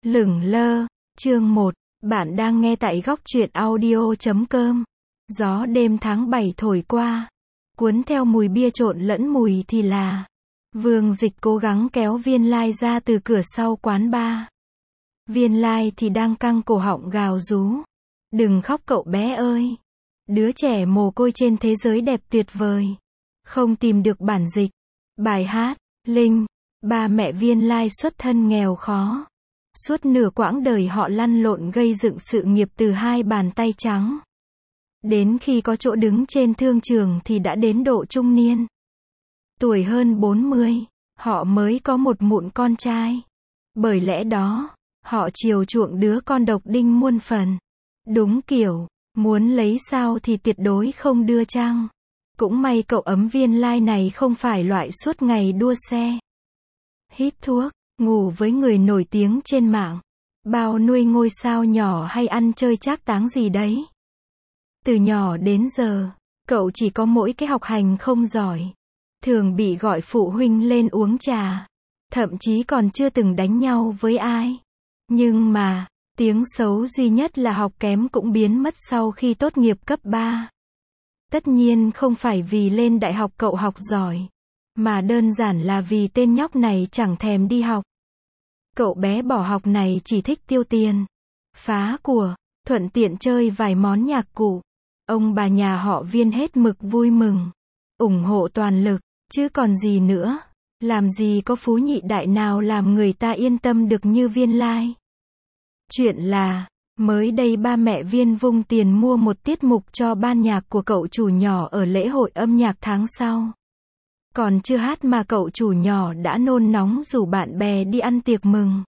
Lửng lơ, chương 1, bạn đang nghe tại góc truyện audio.com. Gió đêm tháng 7 thổi qua, cuốn theo mùi bia trộn lẫn mùi thì là. Vương Dịch cố gắng kéo Viên Lai ra từ cửa sau quán bar. Viên Lai thì đang căng cổ họng gào rú. Đừng khóc cậu bé ơi. Đứa trẻ mồ côi trên thế giới đẹp tuyệt vời. Không tìm được bản dịch. Bài hát, Linh. Ba mẹ Viên Lai xuất thân nghèo khó. Suốt nửa quãng đời họ lăn lộn gây dựng sự nghiệp từ hai bàn tay trắng. Đến khi có chỗ đứng trên thương trường thì đã đến độ trung niên. Tuổi hơn 40, họ mới có một mụn con trai. Bởi lẽ đó, họ chiều chuộng đứa con độc đinh muôn phần. Đúng kiểu, muốn lấy sao thì tuyệt đối không đưa chăng. Cũng may cậu ấm Viên Lai này không phải loại suốt ngày đua xe. Hít thuốc, ngủ với người nổi tiếng trên mạng. Bao nuôi ngôi sao nhỏ hay ăn chơi trác táng gì đấy. Từ nhỏ đến giờ, cậu chỉ có mỗi cái học hành không giỏi. Thường bị gọi phụ huynh lên uống trà. Thậm chí còn chưa từng đánh nhau với ai. Nhưng mà, tiếng xấu duy nhất là học kém cũng biến mất sau khi tốt nghiệp cấp 3. Tất nhiên không phải vì lên đại học cậu học giỏi. Mà đơn giản là vì tên nhóc này chẳng thèm đi học. Cậu bé bỏ học này chỉ thích tiêu tiền, phá của, thuận tiện chơi vài món nhạc cụ. Ông bà nhà họ Viên hết mực vui mừng, ủng hộ toàn lực, chứ còn gì nữa. Làm gì có phú nhị đại nào làm người ta yên tâm được như Viên Lai. Chuyện là, mới đây ba mẹ Viên vung tiền mua một tiết mục cho ban nhạc của cậu chủ nhỏ ở lễ hội âm nhạc tháng sau. Còn chưa hát mà cậu chủ nhỏ đã nôn nóng rủ bạn bè đi ăn tiệc mừng.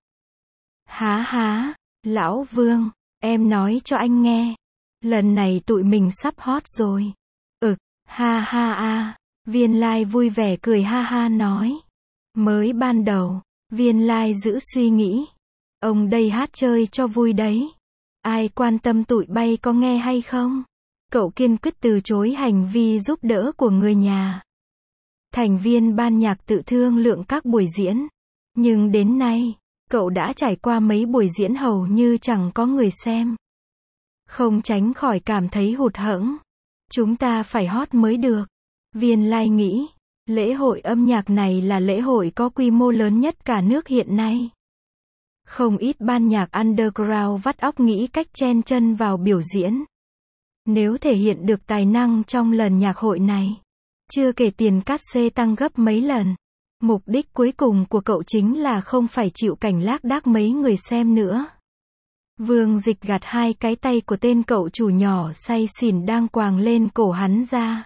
Há, lão Vương, em nói cho anh nghe. Lần này tụi mình sắp hot rồi. Ha. Viên Lai vui vẻ cười ha ha nói. Mới ban đầu, Viên Lai giữ suy nghĩ. Ông đây hát chơi cho vui đấy. Ai quan tâm tụi bay có nghe hay không? Cậu kiên quyết từ chối hành vi giúp đỡ của người nhà. Thành viên ban nhạc tự thương lượng các buổi diễn. Nhưng đến nay, cậu đã trải qua mấy buổi diễn hầu như chẳng có người xem. Không tránh khỏi cảm thấy hụt hẫng. Chúng ta phải hot mới được. Viên Lai nghĩ, lễ hội âm nhạc này là lễ hội có quy mô lớn nhất cả nước hiện nay. Không ít ban nhạc underground vắt óc nghĩ cách chen chân vào biểu diễn. Nếu thể hiện được tài năng trong lần nhạc hội này, chưa kể tiền cát xê tăng gấp mấy lần. Mục đích cuối cùng của cậu chính là không phải chịu cảnh lác đác mấy người xem nữa. Vương Dịch gạt hai cái tay của tên cậu chủ nhỏ say xỉn đang quàng lên cổ hắn ra.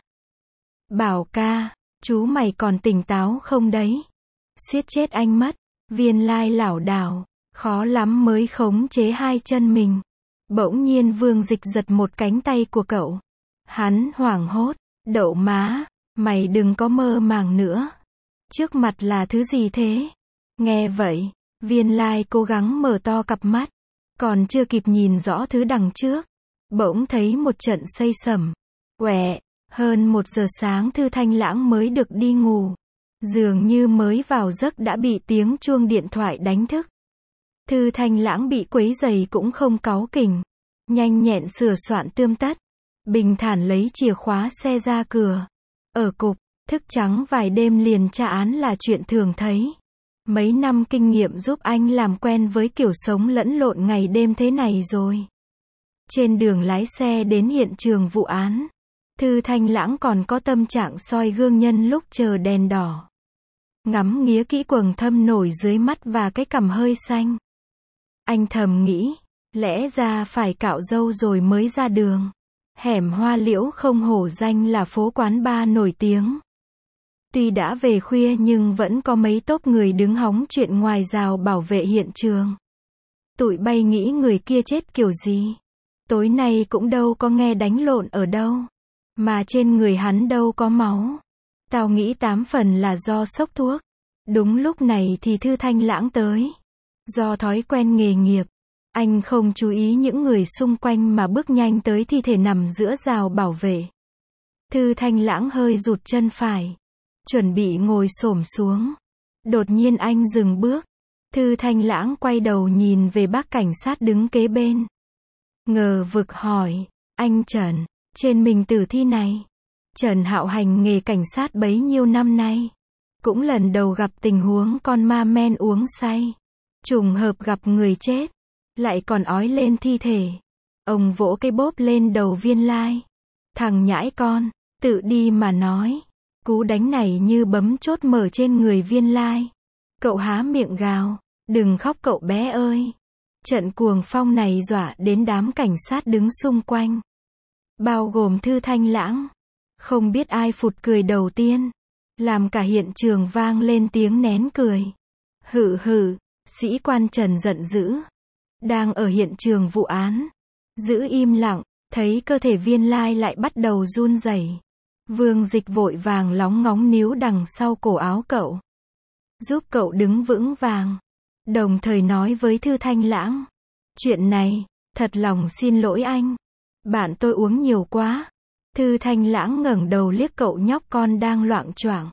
Bảo ca, chú mày còn tỉnh táo không đấy? Siết chết anh mất. Viên Lai lảo đảo, khó lắm mới khống chế hai chân mình. Bỗng nhiên Vương Dịch giật một cánh tay của cậu. Hắn hoảng hốt, đậu má, mày đừng có mơ màng nữa. Trước mặt là thứ gì thế? Nghe vậy, Viên Lai cố gắng mở to cặp mắt. Còn chưa kịp nhìn rõ thứ đằng trước, bỗng thấy một trận xây sẩm. Hơn 1 giờ sáng Thư Thanh Lãng mới được đi ngủ. Dường như mới vào giấc đã bị tiếng chuông điện thoại đánh thức. Thư Thanh Lãng bị quấy rầy cũng không cáu kỉnh. Nhanh nhẹn sửa soạn tươm tất. Bình thản lấy chìa khóa xe ra cửa. Ở cục, thức trắng vài đêm liền tra án là chuyện thường thấy. Mấy năm kinh nghiệm giúp anh làm quen với kiểu sống lẫn lộn ngày đêm thế này rồi. Trên đường lái xe đến hiện trường vụ án, Thư Thanh Lãng còn có tâm trạng soi gương nhân lúc chờ đèn đỏ. Ngắm nghía kỹ quầng thâm nổi dưới mắt và cái cằm hơi xanh. Anh thầm nghĩ, lẽ ra phải cạo râu rồi mới ra đường. Hẻm Hoa Liễu không hổ danh là phố quán bar nổi tiếng. Tuy đã về khuya nhưng vẫn có mấy tốp người đứng hóng chuyện ngoài rào bảo vệ hiện trường. Tụi bay nghĩ người kia chết kiểu gì? Tối nay cũng đâu có nghe đánh lộn ở đâu. Mà trên người hắn đâu có máu. Tao nghĩ 8 phần là do sốc thuốc. Đúng lúc này thì Thư Thanh Lãng tới. Do thói quen nghề nghiệp, anh không chú ý những người xung quanh mà bước nhanh tới thi thể nằm giữa rào bảo vệ. Thư Thanh Lãng hơi rụt chân phải, chuẩn bị ngồi xổm xuống. Đột nhiên anh dừng bước. Thư Thanh Lãng quay đầu nhìn về bác cảnh sát đứng kế bên. Ngờ vực hỏi, anh Trần, trên mình tử thi này. Trần Hạo hành nghề cảnh sát bấy nhiêu năm nay. Cũng lần đầu gặp tình huống con ma men uống say. Trùng hợp gặp người chết. Lại còn ói lên thi thể. Ông vỗ cái bóp lên đầu Viên Lai. Thằng nhãi con, tự đi mà nói. Cú đánh này như bấm chốt mở trên người Viên Lai. Cậu há miệng gào, đừng khóc cậu bé ơi. Trận cuồng phong này dọa đến đám cảnh sát đứng xung quanh. Bao gồm Thư Thanh Lãng. Không biết ai phụt cười đầu tiên. Làm cả hiện trường vang lên tiếng nén cười. Hự hự, sĩ quan Trần giận dữ. Đang ở hiện trường vụ án. Giữ im lặng, thấy cơ thể Viên Lai lại bắt đầu run rẩy. Vương Dịch vội vàng lóng ngóng níu đằng sau cổ áo cậu. Giúp cậu đứng vững vàng. Đồng thời nói với Thư Thanh Lãng. Chuyện này, thật lòng xin lỗi anh. Bạn tôi uống nhiều quá. Thư Thanh Lãng ngẩng đầu liếc cậu nhóc con đang loạng choạng.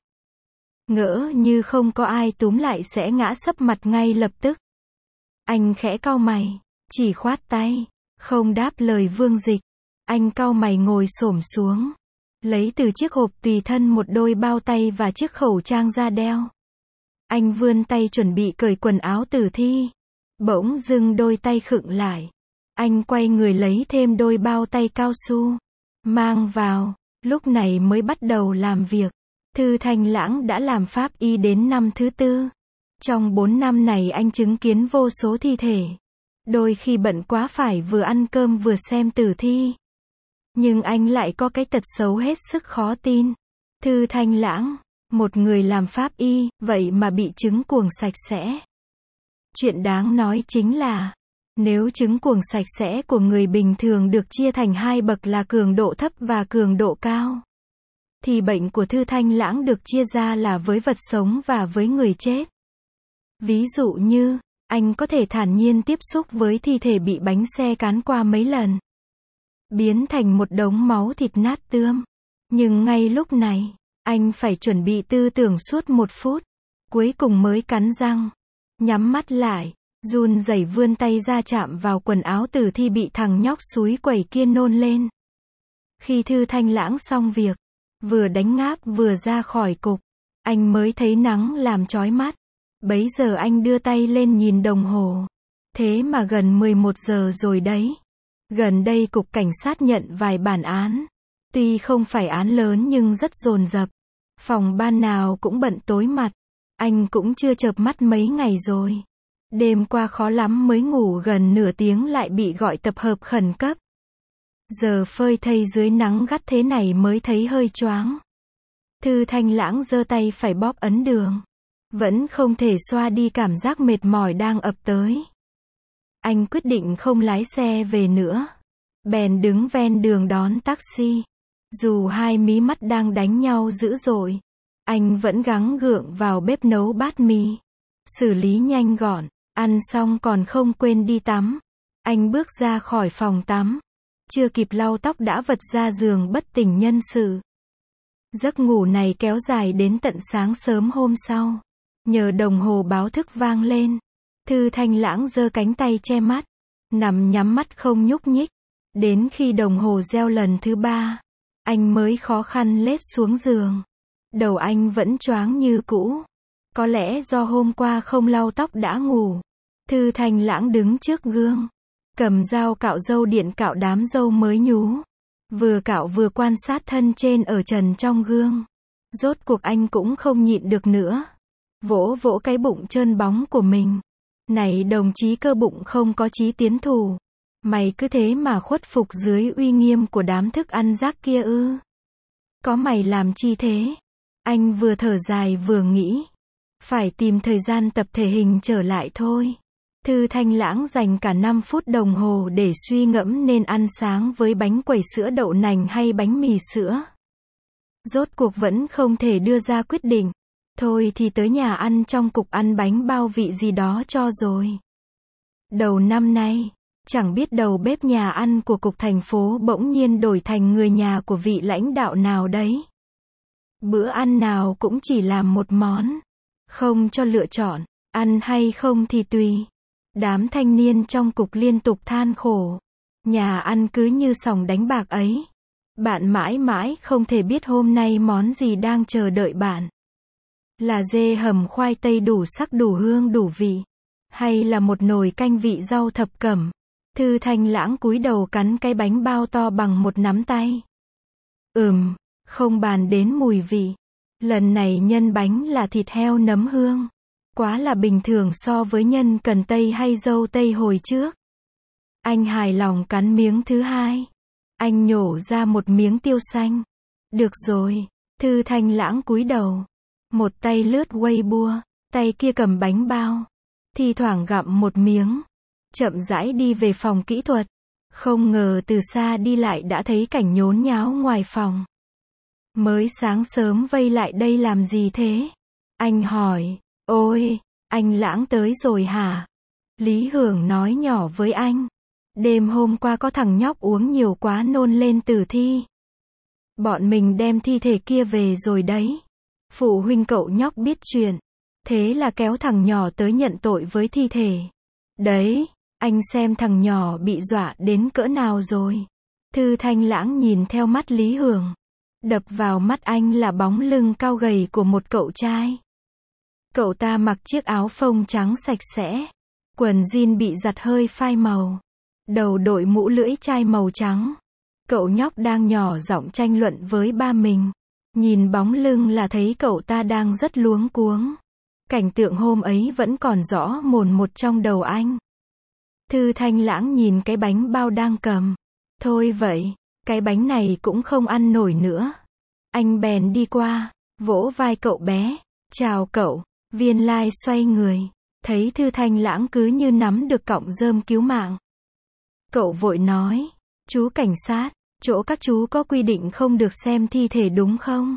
Ngỡ như không có ai túm lại sẽ ngã sấp mặt ngay lập tức. Anh khẽ cau mày, chỉ khoát tay, không đáp lời Vương Dịch. Anh cau mày ngồi xổm xuống. Lấy từ chiếc hộp tùy thân một đôi bao tay và chiếc khẩu trang ra đeo. Anh vươn tay chuẩn bị cởi quần áo tử thi. Bỗng dưng đôi tay khựng lại. Anh quay người lấy thêm đôi bao tay cao su. Mang vào, lúc này mới bắt đầu làm việc. Thư Thanh Lãng đã làm pháp y đến năm thứ 4. Trong 4 năm này anh chứng kiến vô số thi thể. Đôi khi bận quá phải vừa ăn cơm vừa xem tử thi. Nhưng anh lại có cái tật xấu hết sức khó tin. Thư Thanh Lãng, một người làm pháp y, vậy mà bị chứng cuồng sạch sẽ. Chuyện đáng nói chính là, nếu chứng cuồng sạch sẽ của người bình thường được chia thành 2 bậc là cường độ thấp và cường độ cao, thì bệnh của Thư Thanh Lãng được chia ra là với vật sống và với người chết. Ví dụ như, anh có thể thản nhiên tiếp xúc với thi thể bị bánh xe cán qua mấy lần, biến thành một đống máu thịt nát tươm. Nhưng ngay lúc này, anh phải chuẩn bị tư tưởng suốt 1 phút, cuối cùng mới cắn răng, nhắm mắt lại, run rẩy vươn tay ra chạm vào quần áo tử thi bị thằng nhóc xúi quẩy kia nôn lên. Khi Thư Thanh Lãng xong việc, vừa đánh ngáp vừa ra khỏi cục, anh mới thấy nắng làm chói mắt. Bấy giờ anh đưa tay lên nhìn đồng hồ. Thế mà gần 11 giờ rồi đấy. Gần đây cục cảnh sát nhận vài bản án. Tuy không phải án lớn nhưng rất dồn dập. Phòng ban nào cũng bận tối mặt. Anh cũng chưa chợp mắt mấy ngày rồi. Đêm qua khó lắm mới ngủ gần nửa tiếng lại bị gọi tập hợp khẩn cấp. Giờ phơi thây dưới nắng gắt thế này mới thấy hơi choáng. Thư Thanh Lãng giơ tay phải bóp ấn đường. Vẫn không thể xoa đi cảm giác mệt mỏi đang ập tới. Anh quyết định không lái xe về nữa. Bèn đứng ven đường đón taxi. Dù hai mí mắt đang đánh nhau dữ dội, anh vẫn gắng gượng vào bếp nấu bát mì. Xử lý nhanh gọn, ăn xong còn không quên đi tắm. Anh bước ra khỏi phòng tắm. Chưa kịp lau tóc đã vật ra giường bất tỉnh nhân sự. Giấc ngủ này kéo dài đến tận sáng sớm hôm sau. Nhờ đồng hồ báo thức vang lên, Thư Thanh Lãng giơ cánh tay che mắt, nằm nhắm mắt không nhúc nhích. Đến khi đồng hồ reo lần thứ 3, anh mới khó khăn lết xuống giường. Đầu anh vẫn choáng như cũ. Có lẽ do hôm qua không lau tóc đã ngủ. Thư Thanh Lãng đứng trước gương, cầm dao cạo râu điện cạo đám râu mới nhú. Vừa cạo vừa quan sát thân trên ở trần trong gương. Rốt cuộc anh cũng không nhịn được nữa. Vỗ vỗ cái bụng trơn bóng của mình. Này đồng chí cơ bụng không có chí tiến thủ. Mày cứ thế mà khuất phục dưới uy nghiêm của đám thức ăn rác kia ư? Có mày làm chi thế? Anh vừa thở dài vừa nghĩ. Phải tìm thời gian tập thể hình trở lại thôi. Thư Thanh Lãng dành cả 5 phút đồng hồ để suy ngẫm nên ăn sáng với bánh quẩy sữa đậu nành hay bánh mì sữa. Rốt cuộc vẫn không thể đưa ra quyết định. Thôi thì tới nhà ăn trong cục ăn bánh bao vị gì đó cho rồi. Đầu năm nay, chẳng biết đầu bếp nhà ăn của cục thành phố bỗng nhiên đổi thành người nhà của vị lãnh đạo nào đấy. Bữa ăn nào cũng chỉ làm một món, không cho lựa chọn. Ăn hay không thì tùy. Đám thanh niên trong cục liên tục than khổ. Nhà ăn cứ như sòng đánh bạc ấy. Bạn mãi mãi không thể biết hôm nay món gì đang chờ đợi bạn. Là dê hầm khoai tây đủ sắc đủ hương đủ vị. Hay là một nồi canh vị rau thập cẩm. Thư Thanh Lãng cúi đầu cắn cái bánh bao to bằng một nắm tay. Không bàn đến mùi vị. Lần này nhân bánh là thịt heo nấm hương. Quá là bình thường so với nhân cần tây hay dâu tây hồi trước. Anh hài lòng cắn miếng thứ hai. Anh nhổ ra một miếng tiêu xanh. Được rồi. Thư Thanh Lãng cúi đầu. Một tay lướt Weibo, tay kia cầm bánh bao. Thi thoảng gặm một miếng. Chậm rãi đi về phòng kỹ thuật. Không ngờ từ xa đi lại đã thấy cảnh nhốn nháo ngoài phòng. Mới sáng sớm vây lại đây làm gì thế? Anh hỏi. Ôi, anh Lãng tới rồi hả? Lý Hưởng nói nhỏ với anh. Đêm hôm qua có thằng nhóc uống nhiều quá nôn lên tử thi. Bọn mình đem thi thể kia về rồi đấy. Phụ huynh cậu nhóc biết chuyện. Thế là kéo thằng nhỏ tới nhận tội với thi thể. Đấy, anh xem thằng nhỏ bị dọa đến cỡ nào rồi. Thư Thanh Lãng nhìn theo mắt Lý Hưởng. Đập vào mắt anh là bóng lưng cao gầy của một cậu trai. Cậu ta mặc chiếc áo phông trắng sạch sẽ. Quần jean bị giặt hơi phai màu. Đầu đội mũ lưỡi chai màu trắng. Cậu nhóc đang nhỏ giọng tranh luận với ba mình. Nhìn bóng lưng là thấy cậu ta đang rất luống cuống. Cảnh tượng hôm ấy vẫn còn rõ mồn một trong đầu anh. Thư Thanh Lãng nhìn cái bánh bao đang cầm. Thôi vậy, cái bánh này cũng không ăn nổi nữa. Anh bèn đi qua, vỗ vai cậu bé. Chào cậu. Viên Lai xoay người. Thấy Thư Thanh Lãng cứ như nắm được cọng rơm cứu mạng. Cậu vội nói. Chú cảnh sát, chỗ các chú có quy định không được xem thi thể đúng không?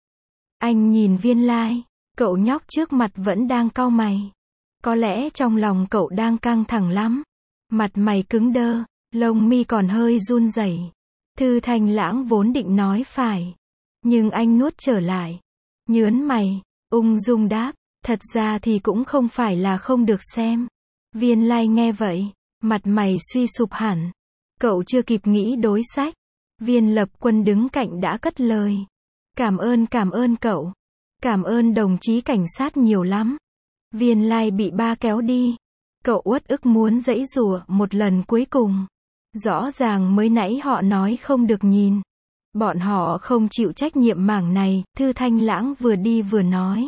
Anh nhìn Viên Lai. Cậu nhóc trước mặt vẫn đang cau mày. Có lẽ trong lòng cậu đang căng thẳng lắm. Mặt mày cứng đơ, lông mi còn hơi run rẩy. Thư Thanh Lãng vốn định nói phải. Nhưng anh nuốt trở lại. Nhớn mày, ung dung đáp. Thật ra thì cũng không phải là không được xem. Viên Lai nghe vậy, mặt mày suy sụp hẳn. Cậu chưa kịp nghĩ đối sách. Viên Lập Quân đứng cạnh đã cất lời. Cảm ơn cậu. Cảm ơn đồng chí cảnh sát nhiều lắm. Viên Lai bị ba kéo đi. Cậu uất ức muốn giãy giụa một lần cuối cùng. Rõ ràng mới nãy họ nói không được nhìn. Bọn họ không chịu trách nhiệm mảng này, Thư Thanh Lãng vừa đi vừa nói.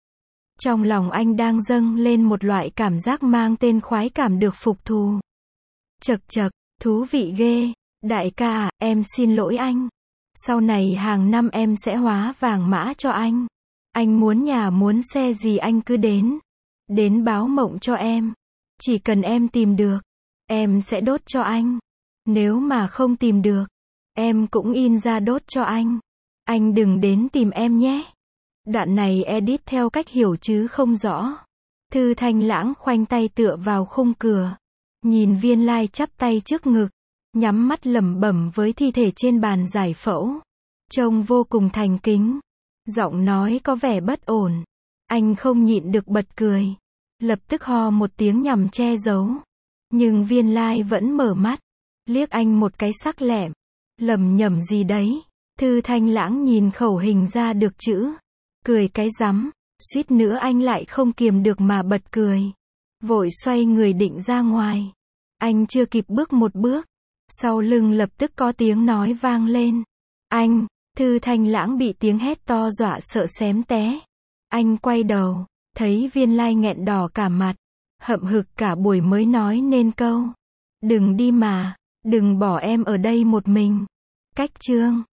Trong lòng anh đang dâng lên một loại cảm giác mang tên khoái cảm được phục thù. Chậc chậc, thú vị ghê. Đại ca à, em xin lỗi anh. Sau này hàng năm em sẽ hóa vàng mã cho anh. Anh muốn nhà muốn xe gì anh cứ đến. Đến báo mộng cho em. Chỉ cần em tìm được, em sẽ đốt cho anh. Nếu mà không tìm được, em cũng in ra đốt cho anh. Anh đừng đến tìm em nhé. Đoạn này edit theo cách hiểu chứ không rõ. Thư Thanh Lãng khoanh tay tựa vào khung cửa. Nhìn Viên Lai chắp tay trước ngực. Nhắm mắt lẩm bẩm với thi thể trên bàn giải phẫu. Trông vô cùng thành kính. Giọng nói có vẻ bất ổn. Anh không nhịn được bật cười. Lập tức ho một tiếng nhằm che giấu. Nhưng Viên Lai vẫn mở mắt. Liếc anh một cái sắc lẹm. Lẩm nhẩm gì đấy. Thư Thanh Lãng nhìn khẩu hình ra được chữ. Cười cái rắm. Suýt nữa anh lại không kiềm được mà bật cười. Vội xoay người định ra ngoài. Anh chưa kịp bước một bước. Sau lưng lập tức có tiếng nói vang lên. Anh! Thư Thanh Lãng bị tiếng hét to dọa sợ xém té. Anh quay đầu. Thấy Viên Lai nghẹn đỏ cả mặt. Hậm hực cả buổi mới nói nên câu. Đừng đi mà. Đừng bỏ em ở đây một mình. Cách chương.